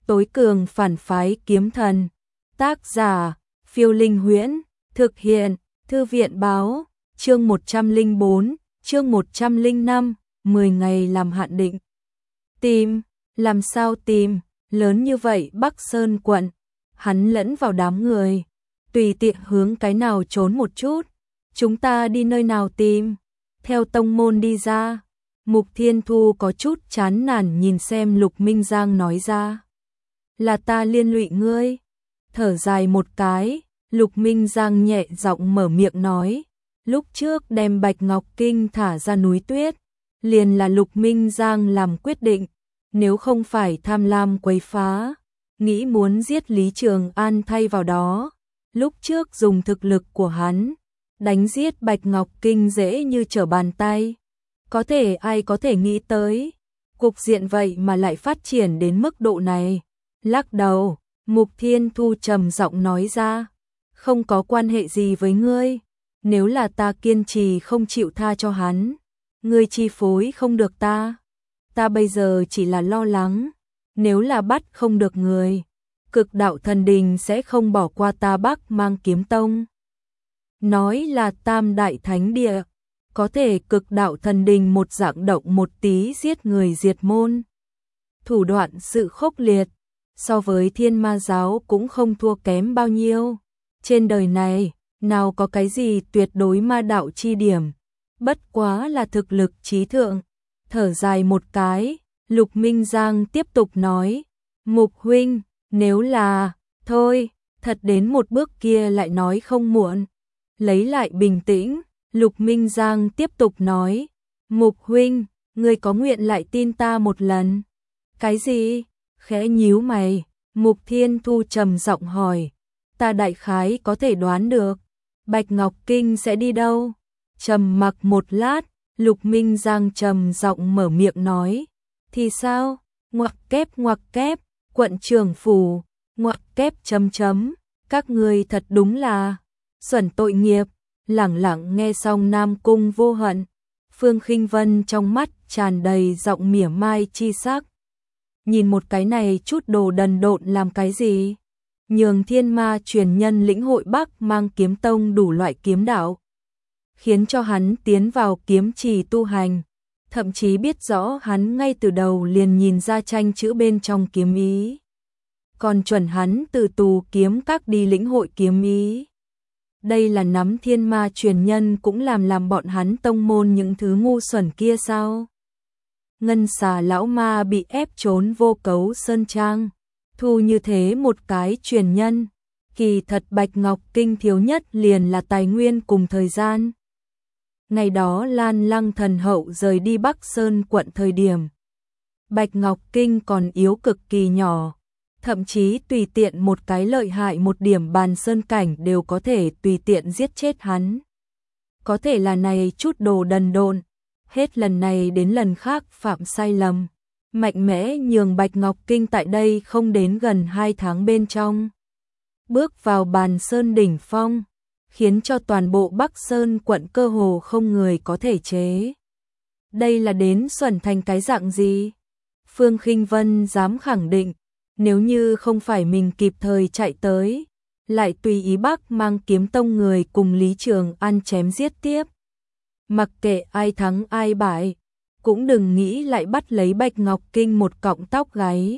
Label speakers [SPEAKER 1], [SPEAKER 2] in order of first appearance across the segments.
[SPEAKER 1] tối cường phản phái kiếm thần. Tác giả, Phiêu Linh Huyễn, thực hiện, Thư viện báo, chương 104, chương 105, 10 ngày làm hạn định. Tìm, làm sao tìm, lớn như vậy Bắc Sơn quận, hắn lẫn vào đám người, tùy tiện hướng cái nào trốn một chút, chúng ta đi nơi nào tìm, theo tông môn đi ra. Mục Thiên Thu có chút chán nản nhìn xem Lục Minh Giang nói ra. Là ta liên lụy ngươi. Thở dài một cái, Lục Minh Giang nhẹ giọng mở miệng nói. Lúc trước đem Bạch Ngọc Kinh thả ra núi tuyết, liền là Lục Minh Giang làm quyết định. Nếu không phải tham lam quấy phá, nghĩ muốn giết Lý Trường An thay vào đó. Lúc trước dùng thực lực của hắn, đánh giết Bạch Ngọc Kinh dễ như trở bàn tay. Ai có thể nghĩ tới, cục diện vậy mà lại phát triển đến mức độ này. Lắc đầu, Mục Thiên Thu trầm giọng nói ra, không có quan hệ gì với ngươi, nếu là ta kiên trì không chịu tha cho hắn, ngươi chi phối không được ta. Ta bây giờ chỉ là lo lắng, nếu là bắt không được người, Cực Đạo Thần Đình sẽ không bỏ qua ta Bắc Mang Kiếm Tông. Nói là Tam Đại Thánh Địa, có thể Cực Đạo Thần Đình một dạng động một tí giết người diệt môn. Thủ đoạn sự khốc liệt, so với Thiên Ma Giáo cũng không thua kém bao nhiêu. Trên đời này, nào có cái gì tuyệt đối ma đạo chi điểm, bất quá là thực lực trí thượng. Thở dài một cái, Lục Minh Giang tiếp tục nói, Mục huynh, nếu là, thôi, thật đến một bước kia lại nói không muộn. Lấy lại bình tĩnh, Lục Minh Giang tiếp tục nói, Mục huynh, ngươi có nguyện lại tin ta một lần. Cái gì? Khẽ nhíu mày, Mục Thiên Thu trầm giọng hỏi, ta đại khái có thể đoán được, Bạch Ngọc Kinh sẽ đi đâu? Trầm mặc một lát, Lục Minh Giang trầm giọng mở miệng nói, thì sao? Ngoặc kép, quận trưởng phủ, ngoặc kép chấm chấm, các ngươi thật đúng là xuẩn tội nghiệp. Lẳng lặng nghe xong Nam Cung Vô Hận, Phương Khinh Vân trong mắt tràn đầy giọng mỉa mai chi sắc. Nhìn một cái này chút đồ đần độn làm cái gì? Nhường Thiên Ma truyền nhân lĩnh hội Bắc Mang Kiếm Tông đủ loại kiếm đạo, khiến cho hắn tiến vào kiếm trì tu hành, thậm chí biết rõ hắn ngay từ đầu liền nhìn ra tranh chữ bên trong kiếm ý. Còn chuẩn hắn từ tù kiếm các đi lĩnh hội kiếm ý. Đây là nắm Thiên Ma truyền nhân cũng làm bọn hắn tông môn những thứ ngu xuẩn kia sao? Ngân Xà lão ma bị ép trốn Vô Cấu Sơn Trang, thu như thế một cái truyền nhân, kỳ thật Bạch Ngọc Kinh thiếu nhất liền là tài nguyên cùng thời gian. Ngày đó Lan Lăng thần hậu rời đi Bắc Sơn quận thời điểm, Bạch Ngọc Kinh còn yếu cực kỳ nhỏ. Thậm chí tùy tiện một cái lợi hại một điểm bàn sơn cảnh đều có thể tùy tiện giết chết hắn. Có thể là này chút đồ đần độn, hết lần này đến lần khác phạm sai lầm, mạnh mẽ nhường Bạch Ngọc Kinh tại đây không đến gần 2 tháng bên trong. Bước vào bàn sơn đỉnh phong, khiến cho toàn bộ Bắc Sơn quận cơ hồ không người có thể chế. Đây là đến xuẩn thành cái dạng gì? Phương Khinh Vân dám khẳng định, nếu như không phải mình kịp thời chạy tới, lại tùy ý Bắc Mang Kiếm Tông người cùng Lý Trường An chém giết tiếp. Mặc kệ ai thắng ai bại, cũng đừng nghĩ lại bắt lấy Bạch Ngọc Kinh một cọng tóc gáy.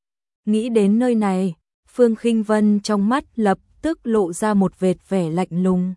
[SPEAKER 1] Nghĩ đến nơi này, Phương Khinh Vân trong mắt lập tức lộ ra một vệt vẻ lạnh lùng.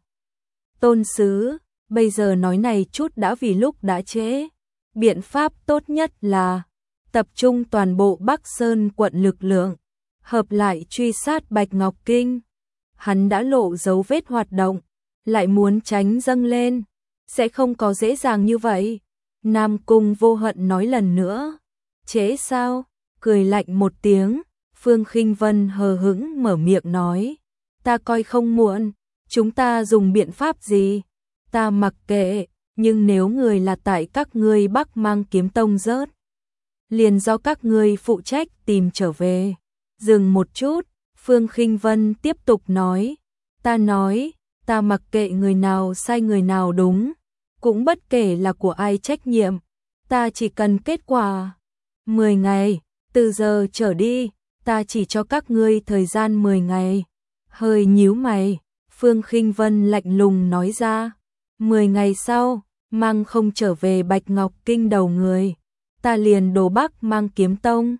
[SPEAKER 1] Tôn sứ, bây giờ nói này chút đã vì lúc đã trễ. Biện pháp tốt nhất là tập trung toàn bộ Bắc Sơn quận lực lượng, hợp lại truy sát Bạch Ngọc Kinh. Hắn đã lộ dấu vết hoạt động, lại muốn tránh dâng lên, sẽ không có dễ dàng như vậy. Nam Cung Vô Hận nói lần nữa. Trễ sao? Cười lạnh một tiếng, Phương Khinh Vân hờ hững mở miệng nói, ta coi không muộn, chúng ta dùng biện pháp gì? Ta mặc kệ, nhưng nếu người là tại các ngươi Bắc Mang Kiếm Tông rớt, liền do các ngươi phụ trách tìm trở về. Dừng một chút, Phương Khinh Vân tiếp tục nói, ta mặc kệ người nào sai người nào đúng, cũng bất kể là của ai trách nhiệm, ta chỉ cần kết quả. 10 ngày, từ giờ trở đi, ta chỉ cho các ngươi thời gian 10 ngày. Hơi nhíu mày, Phương Khinh Vân lạnh lùng nói ra, 10 ngày sau, mang không trở về Bạch Ngọc Kinh đầu người, ta liền đổ Bắc Mang Kiếm Tông.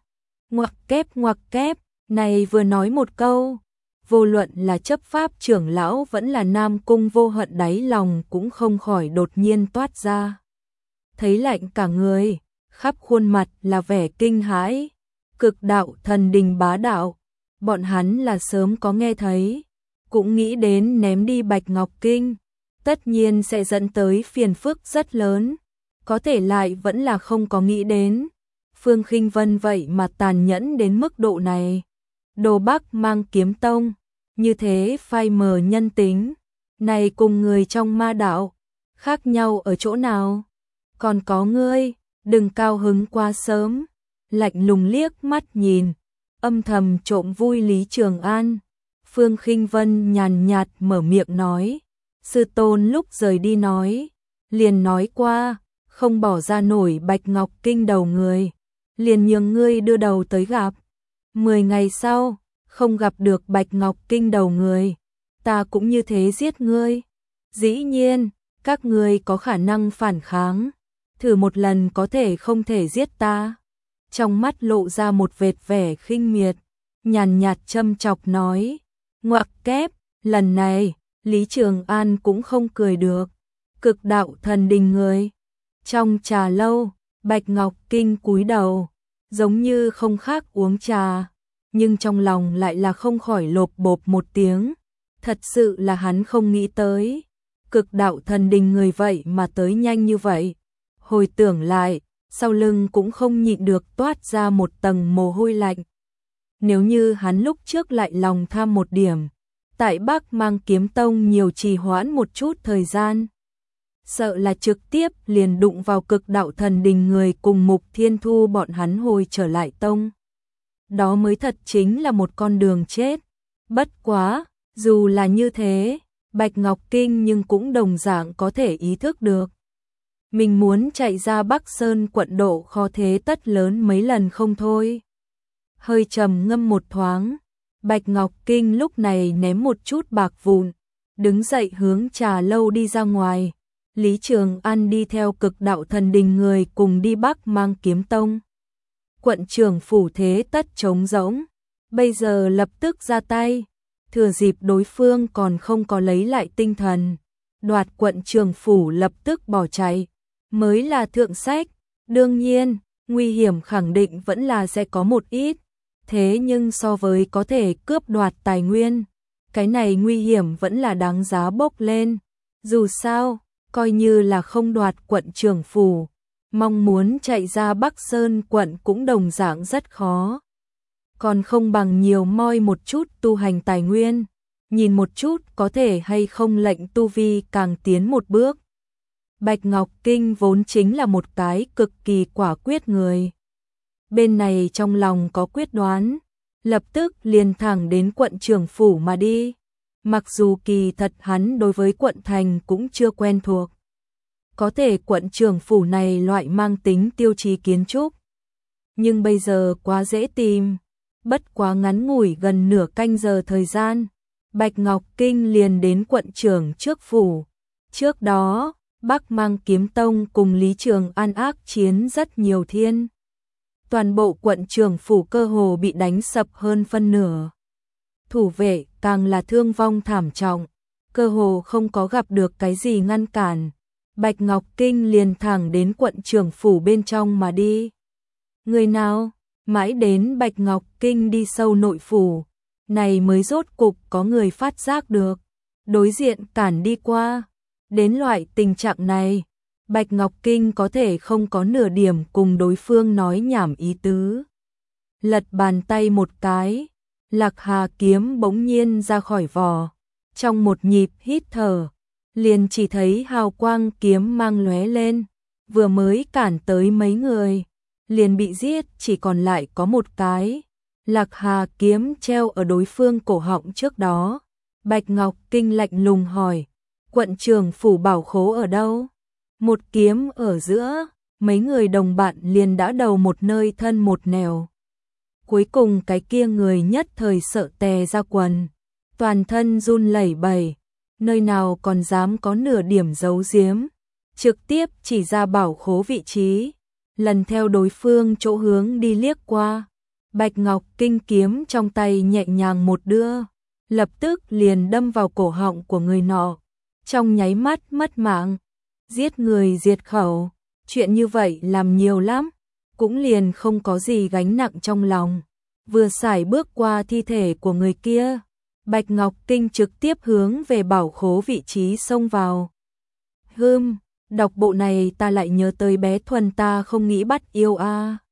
[SPEAKER 1] Ngoặc kép, này vừa nói một câu, vô luận là chấp pháp trưởng lão vẫn là Nam Cung Vô Hận đáy lòng cũng không khỏi đột nhiên toát ra. Thấy lạnh cả người, khắp khuôn mặt là vẻ kinh hãi, Cực Đạo Thần Đình bá đạo, bọn hắn là sớm có nghe thấy, cũng nghĩ đến ném đi Bạch Ngọc Kinh, tất nhiên sẽ dẫn tới phiền phức rất lớn, có thể lại vẫn là không có nghĩ đến. Phương Khinh Vân vậy mà tàn nhẫn đến mức độ này. Đồ Bắc Mang Kiếm Tông, như thế phai mờ nhân tính, này cùng người trong ma đạo, khác nhau ở chỗ nào? Còn có ngươi, đừng cao hứng quá sớm, lạnh lùng liếc mắt nhìn, âm thầm trộm vui Lý Trường An. Phương Khinh Vân nhàn nhạt mở miệng nói, sư tôn lúc rời đi liền nói qua, không bỏ ra nổi Bạch Ngọc Kinh đầu người, liền nhường ngươi đưa đầu tới gặp. 10 ngày sau, không gặp được Bạch Ngọc Kinh đầu người, ta cũng như thế giết ngươi. Dĩ nhiên, các ngươi có khả năng phản kháng, thử một lần có thể không thể giết ta. Trong mắt lộ ra một vệt vẻ khinh miệt, nhàn nhạt châm chọc nói, ngoặc kép, lần này, Lý Trường An cũng không cười được. Cực Đạo Thần Đình người. Trong trà lâu, Bạch Ngọc Kinh cúi đầu, giống như không khác uống trà, nhưng trong lòng lại là không khỏi lộp bộp một tiếng. Thật sự là hắn không nghĩ tới, Cực Đạo Thần Đình người vậy mà tới nhanh như vậy. Hồi tưởng lại, sau lưng cũng không nhịn được toát ra một tầng mồ hôi lạnh. Nếu như hắn lúc trước lại lòng tham một điểm, tại Bắc Mang Kiếm Tông nhiều trì hoãn một chút thời gian, sợ là trực tiếp liền đụng vào Cực Đạo Thần Đình người cùng Mục Thiên Thu bọn hắn hồi trở lại tông. Đó mới thật chính là một con đường chết. Bất quá, dù là như thế, Bạch Ngọc Kinh nhưng cũng đồng dạng có thể ý thức được. Mình muốn chạy ra Bắc Sơn quận độ khó thế tất lớn mấy lần không thôi. Hơi trầm ngâm một thoáng, Bạch Ngọc Kinh lúc này ném một chút bạc vụn, đứng dậy hướng trà lâu đi ra ngoài. Lý Trường An đi theo Cực Đạo Thần Đình người cùng đi Bắc Mang Kiếm Tông. Quận trưởng phủ thế tất trống rỗng, bây giờ lập tức ra tay, thừa dịp đối phương còn không có lấy lại tinh thần, đoạt quận trưởng phủ lập tức bỏ chạy, mới là thượng sách. Đương nhiên, nguy hiểm khẳng định vẫn là sẽ có một ít, thế nhưng so với có thể cướp đoạt tài nguyên, cái này nguy hiểm vẫn là đáng giá bốc lên. Dù sao, coi như là không đoạt quận trưởng phủ, mong muốn chạy ra Bắc Sơn quận cũng đồng dạng rất khó. Còn không bằng nhiều moi một chút tu hành tài nguyên, nhìn một chút có thể hay không lệnh tu vi càng tiến một bước. Bạch Ngọc Kinh vốn chính là một cái cực kỳ quả quyết người. Bên này trong lòng có quyết đoán, lập tức liền thẳng đến quận trưởng phủ mà đi. Mặc dù kỳ thật hắn đối với quận thành cũng chưa quen thuộc. Có thể quận trưởng phủ này loại mang tính tiêu chí kiến trúc. Nhưng bây giờ quá dễ tìm. Bất quá ngắn ngủi gần nửa canh giờ thời gian, Bạch Ngọc Kinh liền đến quận trưởng trước phủ. Trước đó, Bắc Mang Kiếm Tông cùng Lý Trường An ác chiến rất nhiều thiên. Toàn bộ quận trưởng phủ cơ hồ bị đánh sập hơn phân nửa. Thủ vệ càng là thương vong thảm trọng, cơ hồ không có gặp được cái gì ngăn cản. Bạch Ngọc Kinh liền thẳng đến quận trưởng phủ bên trong mà đi. Người nào? Mãi đến Bạch Ngọc Kinh đi sâu nội phủ, này mới rốt cục có người phát giác được. Đối diện cản đi qua. Đến loại tình trạng này, Bạch Ngọc Kinh có thể không có nửa điểm cùng đối phương nói nhảm ý tứ. Lật bàn tay một cái, Lạc Hà kiếm bỗng nhiên ra khỏi vỏ. Trong một nhịp hít thở, liền chỉ thấy hào quang kiếm mang lóe lên, vừa mới cản tới mấy người, liền bị giết, chỉ còn lại có một cái. Lạc Hà kiếm treo ở đối phương cổ họng trước đó. Bạch Ngọc Kinh lạnh lùng hỏi, quận trưởng phủ bảo khố ở đâu? Một kiếm ở giữa, mấy người đồng bạn liền đã đầu một nơi thân một nẻo. Cuối cùng cái kia người nhất thời sợ tè ra quần, toàn thân run lẩy bẩy, nơi nào còn dám có nửa điểm giấu giếm, trực tiếp chỉ ra bảo khố vị trí, lần theo đối phương chỗ hướng đi liếc qua. Bạch Ngọc Kinh kiếm trong tay nhẹ nhàng một đưa, lập tức liền đâm vào cổ họng của người nọ, trong nháy mắt mất mạng, giết người diệt khẩu, chuyện như vậy làm nhiều lắm, cũng liền không có gì gánh nặng trong lòng. Vừa sải bước qua thi thể của người kia, Bạch Ngọc Kinh trực tiếp hướng về bảo khố vị trí xông vào. Đọc bộ này ta lại nhớ tới bé Thuần ta không nghĩ bắt yêu a.